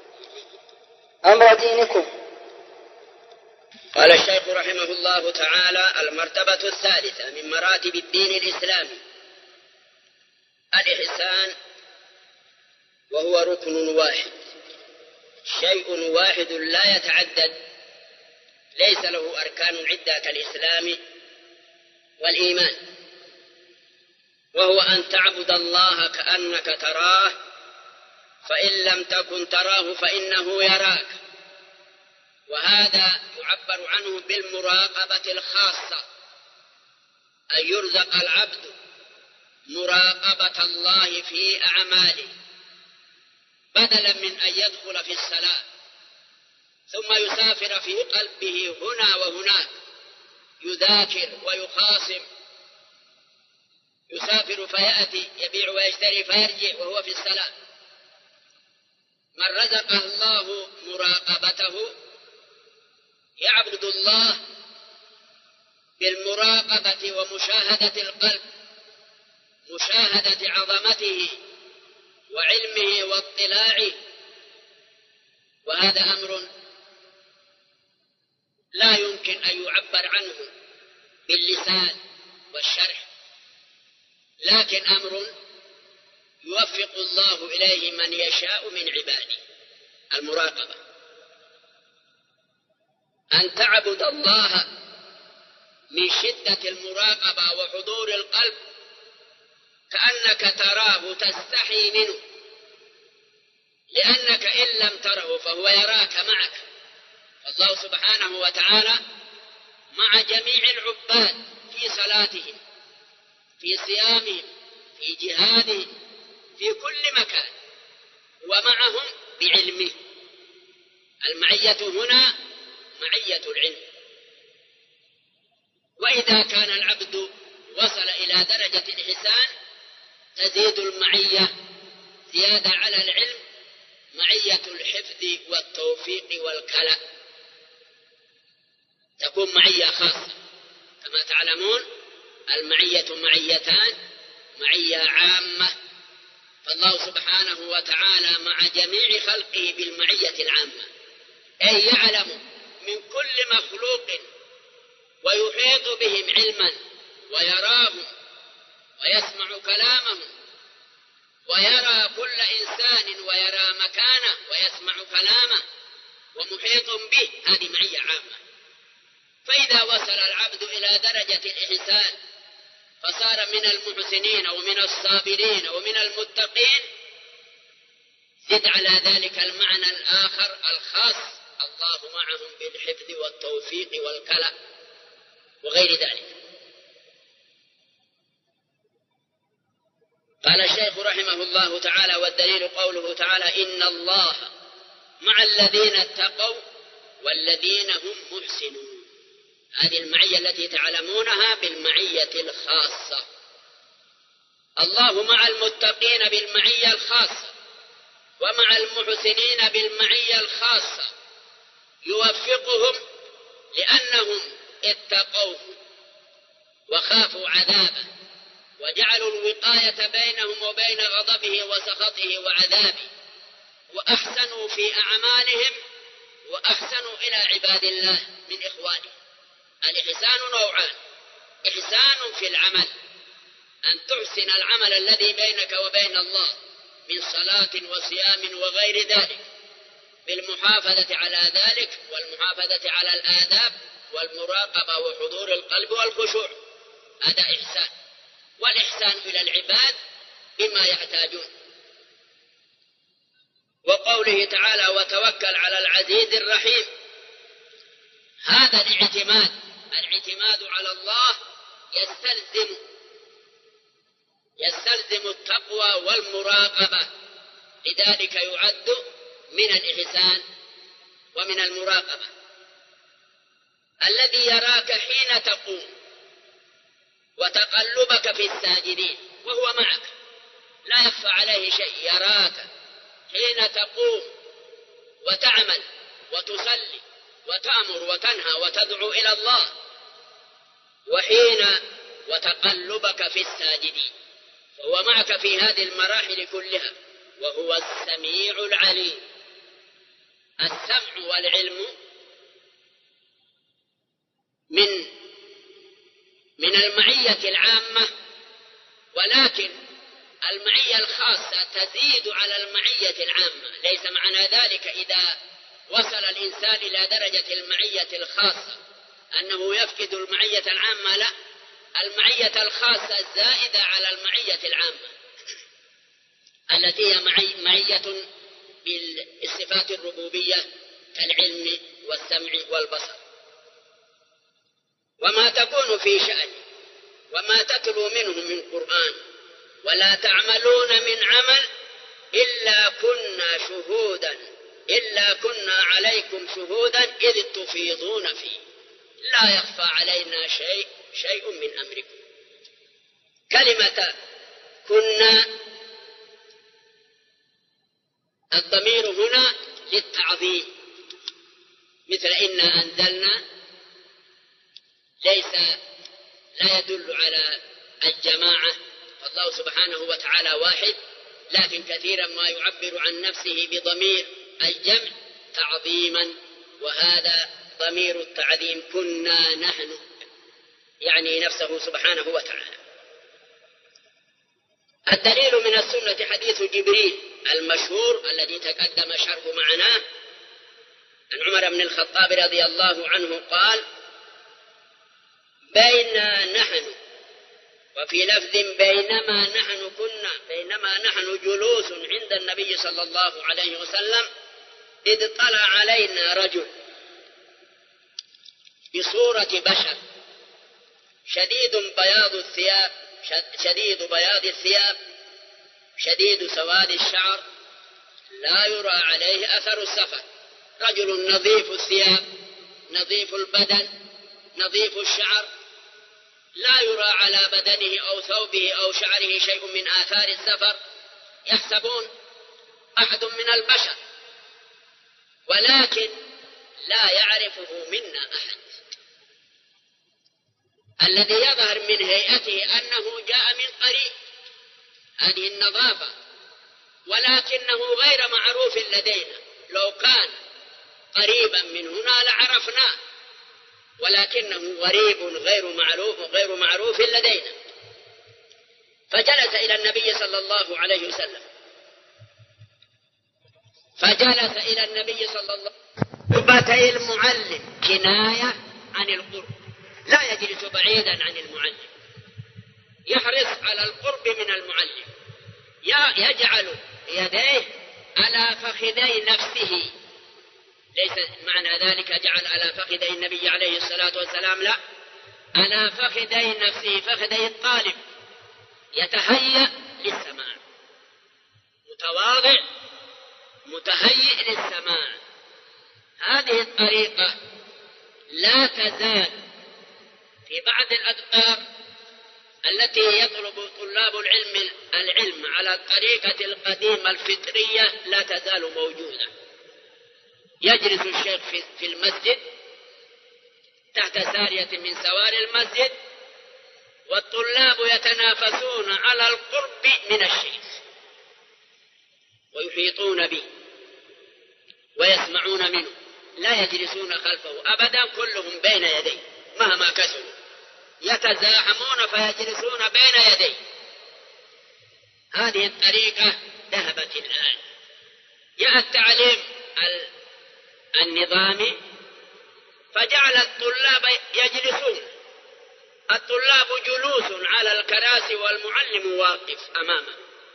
قال الشيخ رحمه الله تعالى: المرتبة الثالثة من مراتب الدين الإسلامي الإحسان، وهو ركن واحد، شيء واحد لا يتعدد، ليس له أركان عدة كالإسلام والإيمان، وهو أن تعبد الله كأنك تراه فإن لم تكن تراه فإنه يراك. وهذا يعبر عنه بالمراقبة الخاصة، أن يرزق العبد مراقبة الله في أعماله، بدلا من أن يدخل في الصلاة ثم يسافر في قلبه هنا وهناك، يذاكر ويخاصم، يسافر فيأتي يبيع ويشتري فيرجع وهو في الصلاة. من رزقه الله مراقبته يعبد الله بالمراقبة ومشاهدة القلب، مشاهدة عظمته وعلمه واطلاعه. وهذا أمر لا يمكن أن يعبر عنه باللسان والشرح، لكن أمر يوفق الله إليه من يشاء من عباده. المراقبة أن تعبد الله من شدة المراقبة وحضور القلب كأنك تراه تستحي منه، لأنك إن لم تره فهو يراك معك. الله سبحانه وتعالى مع جميع العباد في صلاتهم، في صيامهم، في جهادهم، في كل مكان، ومعهم بعلمه. المعية هنا معية العلم. وإذا كان العبد وصل إلى درجة الإحسان تزيد المعية زيادة على العلم معية الحفظ والتوفيق والكلاء، تكون معية خاصة. كما تعلمون المعية معيتان: معية عامة، فالله سبحانه وتعالى مع جميع خلقه بالمعية العامة، أي يعلم من كل مخلوق ويحيط بهم علما ويراهم ويسمع كلامهم ويرى كل إنسان ويرى مكانه ويسمع كلامه ومحيط به، هذه معية عامة. فإذا وصل العبد إلى درجة الإحسان فصار من المحسنين ومن الصابرين ومن المتقين، زد على ذلك المعنى الآخر الخاص: الله معهم بالحفظ والتوفيق والكلى وغير ذلك. قال الشيخ رحمه الله تعالى: والدليل قوله تعالى: إن الله مع الذين اتقوا والذين هم محسنون. هذه المعية التي تعلمونها بالمعية الخاصة. الله مع المتقين بالمعية الخاصة، ومع المحسنين بالمعية الخاصة، يوفقهم لأنهم اتقوه وخافوا عذابه وجعلوا الوقاية بينهم وبين غضبه وسخطه وعذابه، وأحسنوا في أعمالهم وأحسنوا إلى عباد الله من إخوانه. الإحسان نوعان: إحسان في العمل، أن تحسن العمل الذي بينك وبين الله من صلاة وصيام وغير ذلك، بالمحافظة على ذلك والمحافظة على الآداب والمراقبة وحضور القلب والخشوع، هذا إحسان. والإحسان إلى العباد بما يحتاجون. وقوله تعالى: وتوكل على العزيز الرحيم، هذا الاعتماد على الله يستلزم التقوى والمراقبة، لذلك يعد من الإحسان ومن المراقبة. الذي يراك حين تقوم وتقلبك في الساجدين وهو معك، لا يخفى عليه شيء، يراك حين تقوم وتعمل وتصلي وتأمر وتنهى وتدعو إلى الله، وحين وتقلبك في الساجدين، فهو معك في هذه المراحل كلها، وهو السميع العليم. السمع والعلم من المعية العامة، ولكن المعية الخاصة تزيد على المعية العامة. ليس معنى ذلك إذا وصل الإنسان إلى درجة المعية الخاصة أنه يفقد المعية العامة، لا، المعية الخاصة زائدة على المعية العامة التي هي معية بالصفات الربوبية كالعلم والسمع والبصر. وما تكون في شأن وما تتلو منه من قرآن ولا تعملون من عمل إلا كنا عليكم شهودا إذ تفيضون فيه لا يخفى علينا شيء من أمركم. كلمة كنا الضمير هنا للتعظيم، مثل إنا أنزلنا لا يدل على الجماعة، فالله سبحانه وتعالى واحد، لكن كثيرا ما يعبر عن نفسه بضمير الجمع تعظيما، وهذا ضمير التعظيم كنا نحن، يعني نفسه سبحانه وتعالى. الدليل من السنة حديث جبريل المشهور الذي تقدم شرح معناه، عن عمر بن الخطاب رضي الله عنه قال: بينما نحن جلوس عند النبي صلى الله عليه وسلم إذ طلع علينا رجل بصورة بشر شديد بياض الثياب شديد سواد الشعر، لا يرى عليه أثر السفر، رجل نظيف الثياب نظيف البدن نظيف الشعر، لا يرى على بدنه أو ثوبه أو شعره شيء من آثار السفر، يحسبون أحد من البشر، ولكن لا يعرفه منا أحد. الذي يظهر من هيئته أنه جاء من قريب، هذه النظافة، ولكنه غير معروف لدينا، لو كان قريبا من هنا لعرفناه، ولكنه غريب غير معروف لدينا. فجلس إلى النبي صلى الله عليه وسلم قربتي المعلم كناية عن القرب، لا يجلس بعيدا عن المعلم، يحرص على القرب من المعلم، يجعل يديه على فخذي نفسه. ليس معنى ذلك جعل على فخذي النبي عليه الصلاة والسلام، لا، على فخذي نفسه، فخذي الطالب، يتهيأ للسماع، متواضع متهيئ للسماع. هذه الطريقة لا تزال في بعض الأدوار التي يطلب طلاب العلم على الطريقة القديمة الفطرية، لا تزال موجودة. يجلس الشيخ في المسجد تحت سارية من سواري المسجد، والطلاب يتنافسون على القرب من الشيخ ويحيطون به ويسمعون منه، لا يجلسون خلفه أبدا، كلهم بين يديه مهما كسروا، يتزاحمون فيجلسون بين يديه. هذه الطريقة ذهبت الآن. جاء التعليم النظامي فجعل الطلاب يجلسون، الطلاب جلوس على الكراسي والمعلم واقف أمامه.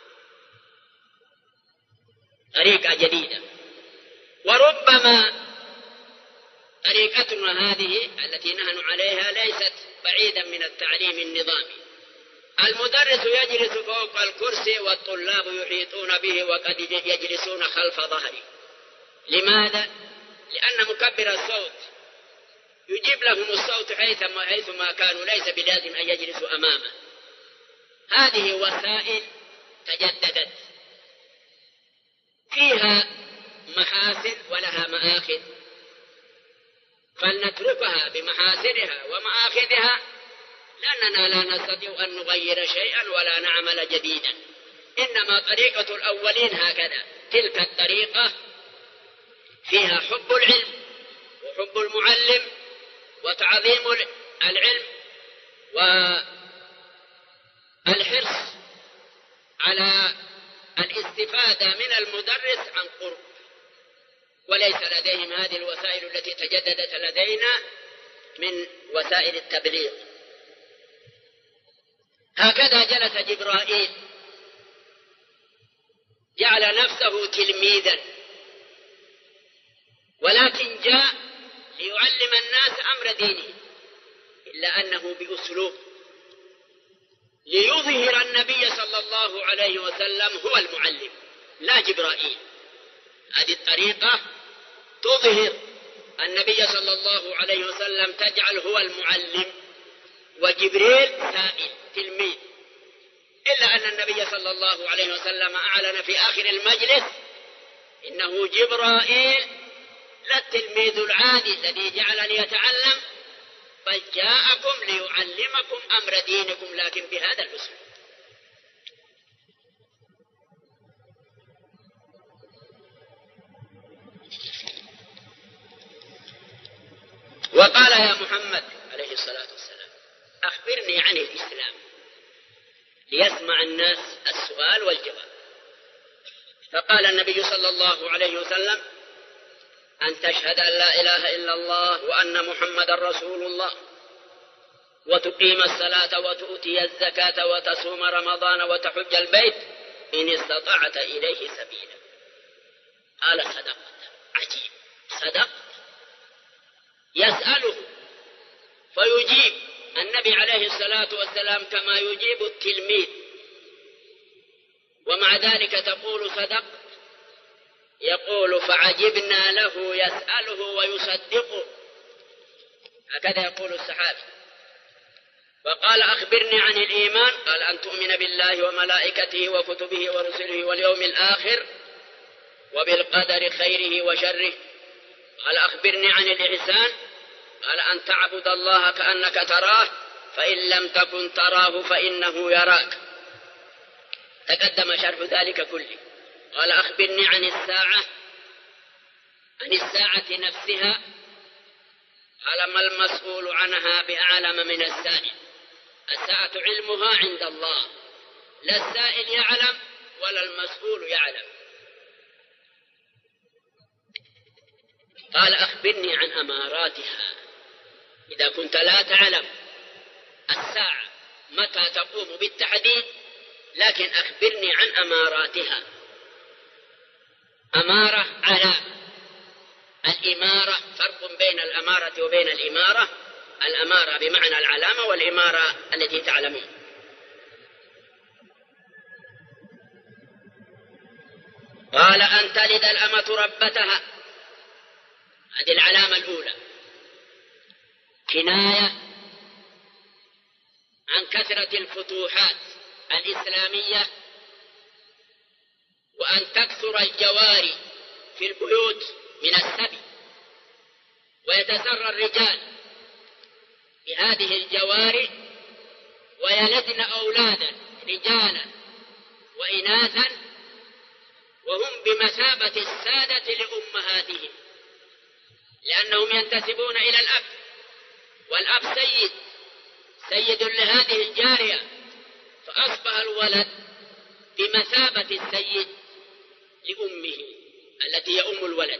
طريقة جديدة، وربما طريقتنا هذه التي نحن عليها ليست بعيدا من التعليم النظامي. المدرس يجلس فوق الكرسي والطلاب يحيطون به وقد يجلسون خلف ظهره. لماذا؟ لأن مكبر الصوت يجيب لهم الصوت حيثما كانوا، ليس بلازم أن يجلسوا أمامه. هذه وسائل تجددت، فيها محاسن ولها مآخذ، فلنتركها بمحاسنها ومآخذها، لأننا لا نستطيع أن نغير شيئا ولا نعمل جديدا. إنما طريقة الأولين هكذا. تلك الطريقة فيها حب العلم وحب المعلم وتعظيم العلم والحرص على الاستفادة من المدرس عن قرب، وليس لديهم هذه الوسائل التي تجددت لدينا من وسائل التبليغ. هكذا جلس جبرائيل، جعل نفسه تلميذا، ولكن جاء ليعلم الناس أمر دينه، إلا أنه بأسلوب ليظهر النبي صلى الله عليه وسلم هو المعلم لا جبرائيل. هذه الطريقة تظهر النبي صلى الله عليه وسلم، تجعل هو المعلم وجبريل سائل تلميذ. إلا أن النبي صلى الله عليه وسلم أعلن في آخر المجلس إنه جبرائيل لا التلميذ العادي الذي جعلني يتعلم، بل جاءكم ليعلمكم أمر دينكم، لكن بهذا الأسلوب. وقال يا محمد عليه الصلاة والسلام أخبرني عن الإسلام، ليسمع الناس السؤال والجواب. فقال النبي صلى الله عليه وسلم أن تشهد أن لا إله إلا الله وأن محمد رسول الله، وتقيم الصلاة وتؤتي الزكاة وتصوم رمضان وتحج البيت إن استطعت إليه سبيلا. قال صدقت. عجيب، صدقت. يسأله فيجيب النبي عليه الصلاة والسلام كما يجيب التلميذ، ومع ذلك تقول صدقت. يقول فعجبنا له يسأله ويصدقه، هكذا يقول الصحابي. وقال أخبرني عن الإيمان، قال أن تؤمن بالله وملائكته وكتبه ورسله واليوم الآخر وبالقدر خيره وشره. قال أخبرني عن الإحسان، قال أن تعبد الله كأنك تراه فإن لم تكن تراه فإنه يراك. تقدم شرح ذلك كله. قال أخبرني عن الساعة، عن الساعة نفسها، قال ما المسؤول عنها بأعلم من السائل. الساعة علمها عند الله، لا السائل يعلم ولا المسؤول يعلم. قال أخبرني عن أماراتها. إذا كنت لا تعلم الساعة متى تقوم بالتحديد، لكن أخبرني عن أماراتها. أمارة على الإمارة، فرق بين الأمارة وبين الإمارة. الأمارة بمعنى العلامة، والإمارة التي تعلمون. قال أن تلد الأمة ربتها، هذه العلامة الأولى، كناية عن كثرة الفتوحات الإسلامية، وأن تكثر الجواري في البيوت من السبي، ويتسرى الرجال بهذه الجواري ويلدن أولادا رجالا وإناثا، وهم بمثابة السادة لأمهاتهم، لأنهم ينتسبون إلى الأب، والأب سيد لهذه الجارية، فأصبح الولد بمثابة السيد لأمه التي يؤم الولد.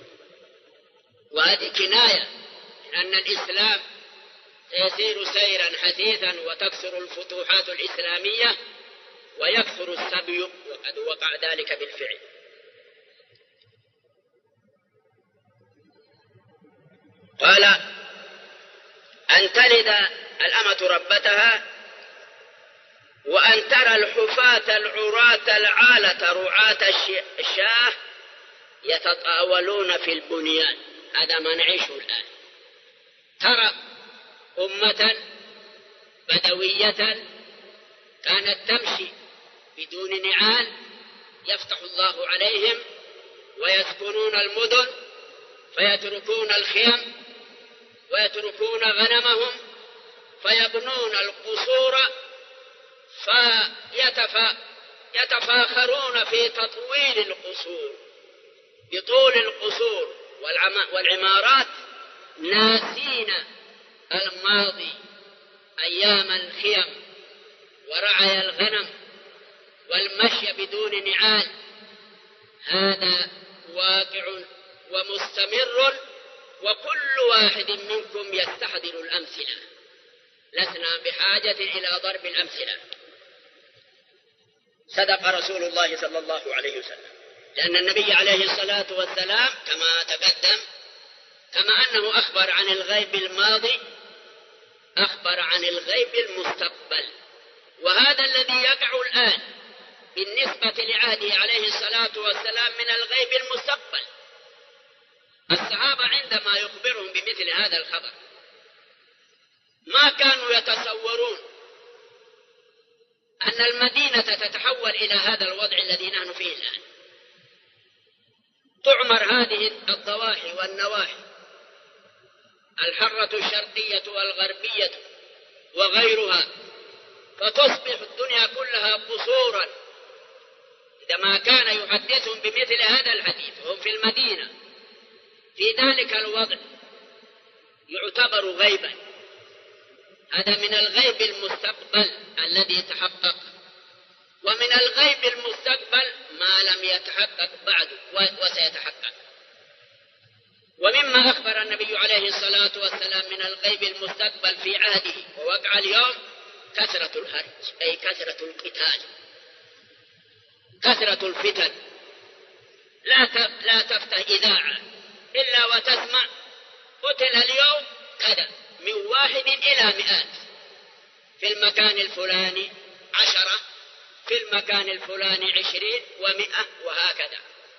وهذه كناية أن الإسلام سيسير سيرا حثيثا، وتكثر الفتوحات الإسلامية ويكثر السبي، وقد وقع ذلك بالفعل. قال أن تلد الأمة ربتها، وأن ترى الحفاة العراة العالة رعاة الشاه يتطاولون في البنيان. هذا ما نعيشه الآن. ترى أمة بدوية كانت تمشي بدون نعال، يفتح الله عليهم ويسكنون المدن، فيتركون الخيم ويتركون غنمهم، فيبنون القصور، فيتفاخرون في تطويل القصور، بطول القصور والعمارات، ناسين الماضي أيام الخيم ورعي الغنم والمشي بدون نعال. هذا واقع ومستمر، وكل واحد منكم يستحضر الأمثلة. لسنا بحاجة إلى ضرب الأمثلة. صدق رسول الله صلى الله عليه وسلم، لأن النبي عليه الصلاة والسلام كما تقدم، كما أنه أخبر عن الغيب الماضي، أخبر عن الغيب المستقبل. وهذا الذي يقع الآن بالنسبة لعهده عليه الصلاة والسلام من الغيب المستقبل. الصحابة عندما يخبرهم بمثل هذا الخبر ما كانوا يتصورون أن المدينة تتحول إلى هذا الوضع الذي نحن فيه الآن. تعمر هذه الضواحي والنواحي، الحرة الشرقية والغربية وغيرها، فتصبح الدنيا كلها قصورا. إذا ما كان يحدثهم بمثل هذا الحديث هم في المدينة في ذلك الوضع يعتبر غيبا. هذا من الغيب المستقبل الذي تحقق، ومن الغيب المستقبل ما لم يتحقق بعد وسيتحقق. ومما أخبر النبي عليه الصلاة والسلام من الغيب المستقبل في عهده ووقع اليوم كثرة الهرج، أي كثرة القتال، كثرة الفتن. لا تفتح إذاعة إلا وتسمع قتل اليوم كذا، من 1 إلى 100، في المكان الفلاني 10، في المكان الفلاني 20 و100، وهكذا.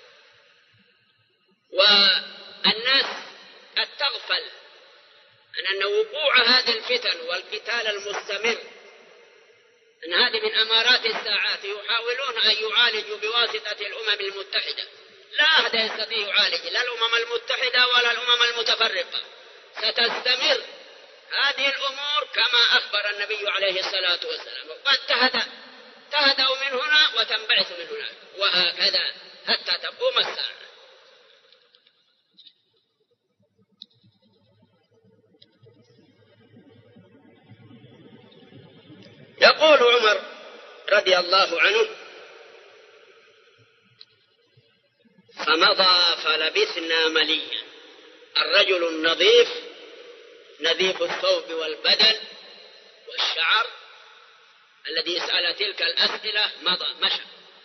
والناس قد تغفل أن وقوع هذه الفتن والقتال المستمر أن هذه من أمارات الساعات. يحاولون أن يعالجوا بواسطة الأمم المتحدة، لا أحد يستطيع يعالج، لا الأمم المتحدة ولا الأمم المتفرقة. ستستمر هذه الأمور كما أخبر النبي عليه الصلاة والسلام، وقد تهدأ من هنا وتنبعث من هناك، وهكذا حتى تقوم الساعة. يقول عمر رضي الله عنه فمضى فلبثنا مليا. الرجل النظيف نظيف الثوب والبدن والشعر الذي سأل تلك الأسئلة مشى.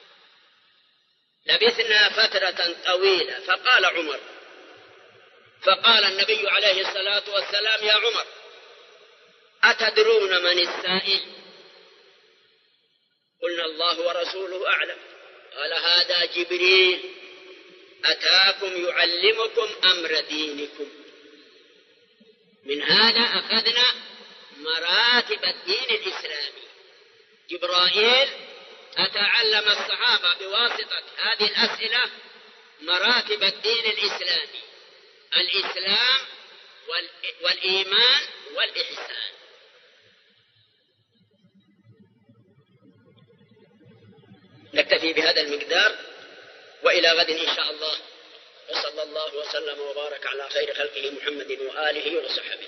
لبثنا فترة طويلة فقال عمر، فقال النبي عليه الصلاة والسلام: يا عمر أتدرون من السائل؟ قلنا: الله ورسوله أعلم. قال: هذا جبريل أتاكم يعلمكم أمر دينكم. من هذا أخذنا مراتب الدين الإسلامي. جبرائيل أتعلم الصحابة بواسطة هذه الأسئلة مراتب الدين الإسلامي: الإسلام والإيمان والإحسان. نكتفي بهذا المقدار، وإلى غد إن شاء الله، وصلى الله وسلم وبارك على خير خلقه محمد وآله وصحبه.